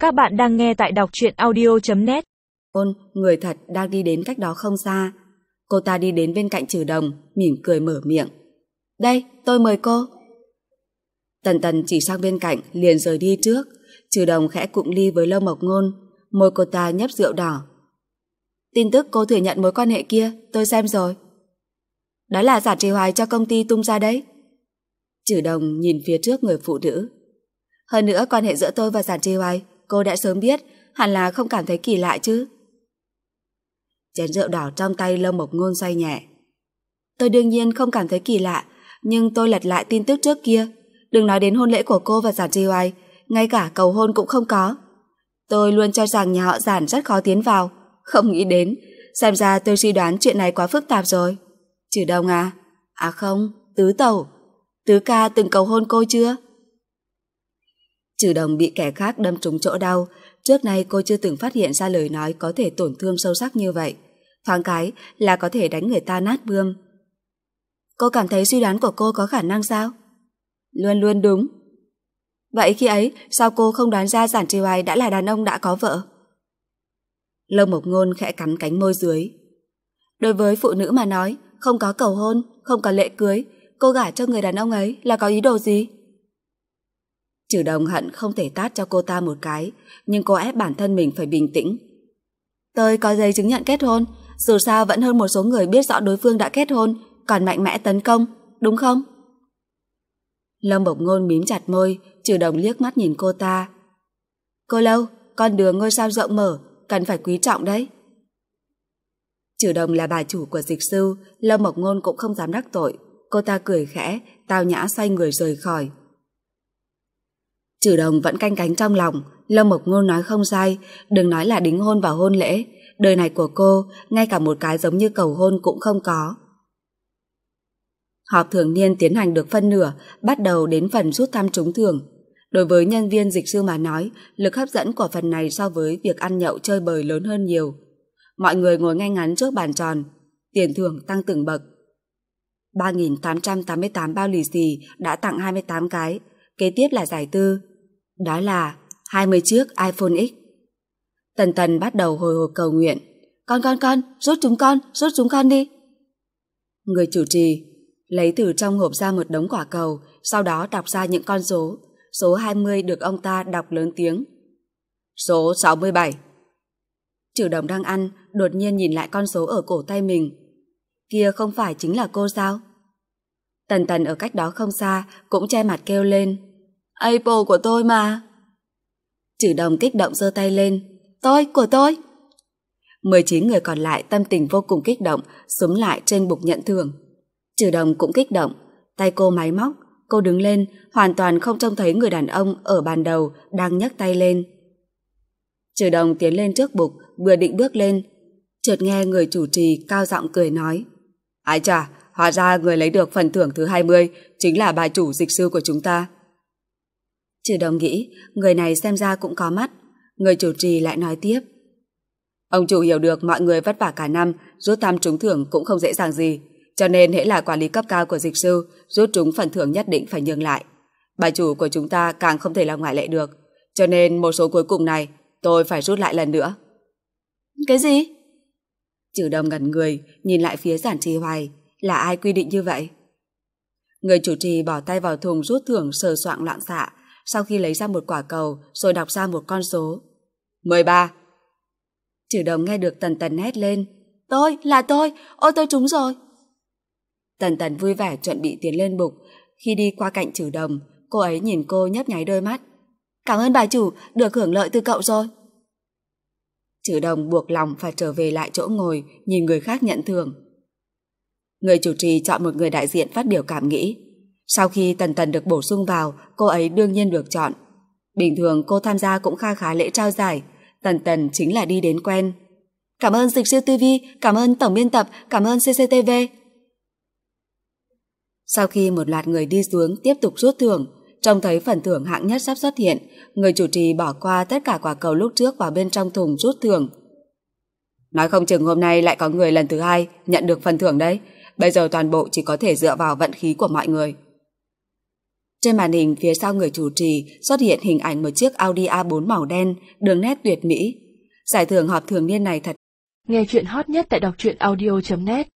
Các bạn đang nghe tại đọc truyện audio.net. Người thật đang đi đến cách đó không xa. Cô ta đi đến bên cạnh Trừ Đồng, mỉm cười mở miệng. Đây, tôi mời cô. Tần Tần chỉ sang bên cạnh, liền rời đi trước. Trừ Đồng khẽ cụng ly với Lâm Mộc Ngôn, môi cô ta nhấp rượu đỏ. Tin tức cô thừa nhận mối quan hệ kia, tôi xem rồi. Đó là Giản Trì Hoài cho công ty tung ra đấy. Trừ Đồng nhìn phía trước người phụ nữ. Hơn nữa quan hệ giữa tôi và Giản Trì Hoài cô đã sớm biết, hẳn là không cảm thấy kỳ lạ chứ. Chén rượu đỏ trong tay Lâm Mộc Ngôn xoay nhẹ. Tôi đương nhiên không cảm thấy kỳ lạ, nhưng tôi lật lại tin tức trước kia. Đừng nói đến hôn lễ của cô và Giản Trì Hoài, ngay cả cầu hôn cũng không có. Tôi luôn cho rằng nhà họ Giản rất khó tiến vào, không nghĩ đến, xem ra tôi suy đoán chuyện này quá phức tạp rồi. Trừ Đồng à? À không, Tứ Tẩu. Tứ ca từng cầu hôn cô chưa? Trừ Đồng bị kẻ khác đâm trúng chỗ đau. Trước nay cô chưa từng phát hiện ra lời nói có thể tổn thương sâu sắc như vậy. Thoáng cái là có thể đánh người ta nát bươm. Cô cảm thấy suy đoán của cô có khả năng sao? Luôn luôn đúng. Vậy khi ấy sao cô không đoán ra Giản Trì Hoài đã là đàn ông đã có vợ? Lâm Mộc Ngôn khẽ cắn cánh môi dưới. Đối với phụ nữ mà nói, không có cầu hôn, không có lễ cưới, cô gả cho người đàn ông ấy là có ý đồ gì? Trừ Đồng hận không thể tát cho cô ta một cái, nhưng cô ép bản thân mình phải bình tĩnh. Tôi có giấy chứng nhận kết hôn, dù sao vẫn hơn một số người biết rõ đối phương đã kết hôn, còn mạnh mẽ tấn công, đúng không? Lâm Mộc Ngôn mím chặt môi, Trừ Đồng liếc mắt nhìn cô ta. Cô Lâu, con đường ngôi sao rộng mở, cần phải quý trọng đấy. Trừ Đồng là bà chủ của Dịch Sư, Lâm Mộc Ngôn cũng không dám đắc tội. Cô ta cười khẽ, tao nhã xoay người rời khỏi. Trừ Đồng vẫn canh cánh trong lòng, Lâm Mộc Ngôn nói không sai, đừng nói là đính hôn và hôn lễ, đời này của cô, ngay cả một cái giống như cầu hôn cũng không có. Họp thường niên tiến hành được phân nửa, bắt đầu đến phần rút thăm trúng thưởng. Đối với nhân viên Dịch Sư mà nói, lực hấp dẫn của phần này so với việc ăn nhậu chơi bời lớn hơn nhiều. Mọi người ngồi ngay ngắn trước bàn tròn, tiền thưởng tăng từng bậc. 3.888 bao lì xì đã tặng 28 cái, kế tiếp là giải tư. Đó là 20 chiếc iPhone X. Tần Tần bắt đầu hồi hộp cầu nguyện. Con, rút chúng con đi. Người chủ trì lấy từ trong hộp ra một đống quả cầu, sau đó đọc ra những con số. Số 20 được ông ta đọc lớn tiếng. Số 67. Trừ Đồng đang ăn, đột nhiên nhìn lại con số ở cổ tay mình. Kia không phải chính là cô sao? Tần Tần ở cách đó không xa cũng che mặt kêu lên. Apple của tôi mà. Trừ Đồng kích động giơ tay lên. Của tôi. 19 người còn lại tâm tình vô cùng kích động, xúm lại trên bục nhận thưởng. Trừ Đồng cũng kích động, tay cô máy móc, cô đứng lên, hoàn toàn không trông thấy người đàn ông ở bàn đầu đang nhấc tay lên. Trừ Đồng tiến lên trước bục, vừa định bước lên, chợt nghe người chủ trì cao giọng cười nói. Ái chà, hóa ra người lấy được phần thưởng thứ 20 chính là bà chủ Dịch Sư của chúng ta. Trừ Đồng nghĩ, người này xem ra cũng có mắt. Người chủ trì lại nói tiếp. Ông chủ hiểu được mọi người vất vả cả năm, rút thăm trúng thưởng cũng không dễ dàng gì, cho nên hễ là quản lý cấp cao của Dịch Sư, rút trúng phần thưởng nhất định phải nhường lại. Bà chủ của chúng ta càng không thể là ngoại lệ được, cho nên một số cuối cùng này tôi phải rút lại lần nữa. Cái gì? Trừ Đồng ngẩn người, nhìn lại phía Giản Trì Hoài. Là ai quy định như vậy? Người chủ trì bỏ tay vào thùng rút thưởng sờ soạng loạn xạ, sau khi lấy ra một quả cầu rồi đọc ra một con số. 13. Trừ Đồng nghe được Tần Tần hét lên. Tôi, ôi tôi trúng rồi. Tần Tần vui vẻ chuẩn bị tiến lên bục. Khi đi qua cạnh Trừ Đồng, cô ấy nhìn cô nhấp nháy đôi mắt. Cảm ơn bà chủ, được hưởng lợi từ cậu rồi. Trừ Đồng buộc lòng phải trở về lại chỗ ngồi, nhìn người khác nhận thưởng. Người chủ trì chọn một người đại diện phát biểu cảm nghĩ. Sau khi Tần Tần được bổ sung vào, cô ấy đương nhiên được chọn. Bình thường cô tham gia cũng khá lễ trao giải, Tần Tần chính là đi đến quen. Cảm ơn Dịch Sư TV, cảm ơn tổng biên tập, cảm ơn CCTV. Sau khi một loạt người đi xuống tiếp tục rút thưởng, trông thấy phần thưởng hạng nhất sắp xuất hiện, người chủ trì bỏ qua tất cả quả cầu lúc trước vào bên trong thùng rút thưởng. Nói không chừng hôm nay lại có người lần thứ 2 nhận được phần thưởng đấy. Bây giờ toàn bộ chỉ có thể dựa vào vận khí của mọi người. Trên màn hình phía sau người chủ trì xuất hiện hình ảnh một chiếc Audi A4 màu đen, đường nét tuyệt mỹ. Giải thưởng họp thường niên này thật. Nghe chuyện hot nhất tại đọc truyện audio.net